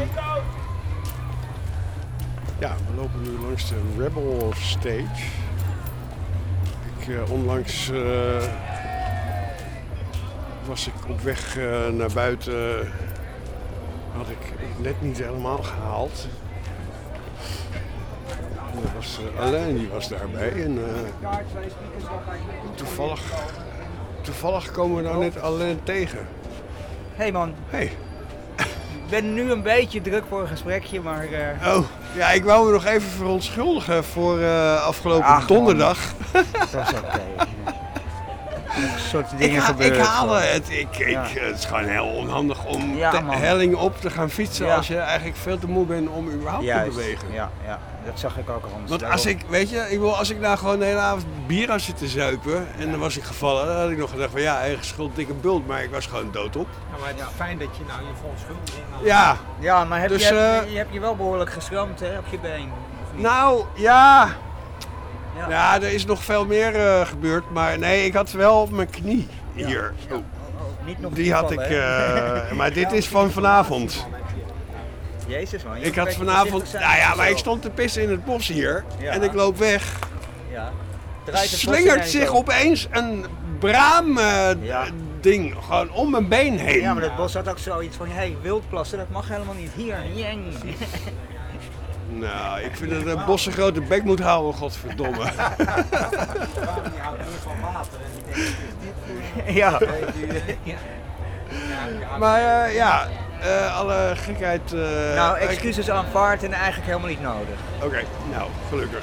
Ja, we lopen nu langs de Rebel Stage. Onlangs was ik op weg naar buiten. Had ik het net niet helemaal gehaald. En er was Alain, die was daarbij. En toevallig komen we nou net Alain tegen. Hey man, Hey. ik ben nu een beetje druk voor een gesprekje, maar... Oh, ja, ik wou me nog even verontschuldigen voor afgelopen donderdag. Dat was oké. Dat soort dingen gebeuren. Ik haal het. Het is gewoon heel onhandig om de helling op te gaan fietsen als je eigenlijk veel te moe bent om überhaupt te bewegen. Ja, dat zag ik ook al. Want als ik nou gewoon de hele avond bier had zitten zuipen en dan was ik gevallen, dan had ik nog gedacht van eigen schuld, dikke bult, maar ik was gewoon doodop. Ja, maar het is fijn dat je nou je verontschuldiging... Ja, maar je hebt je wel behoorlijk geschramd hè, op je been? Nou, ja. Ja, er is nog veel meer gebeurd, maar nee, ik had wel op mijn knie hier. Ja. Niet nog die had ik, maar dit is van vanavond. Jezus man. Ik had vanavond, maar ik stond te pissen in het bos hier en ik loop weg. Ja. Slingert zich opeens een braam ding gewoon om mijn been heen. Ja, maar het bos had ook zoiets van, wildplassen, dat mag helemaal niet hier. Jeng. Nou, ik vind dat een bos een grote bek moet houden, godverdomme. Die houdt niet van water en die denkt Maar alle gekheid... nou, excuses aanvaard en eigenlijk helemaal niet nodig. Oké, nou, gelukkig.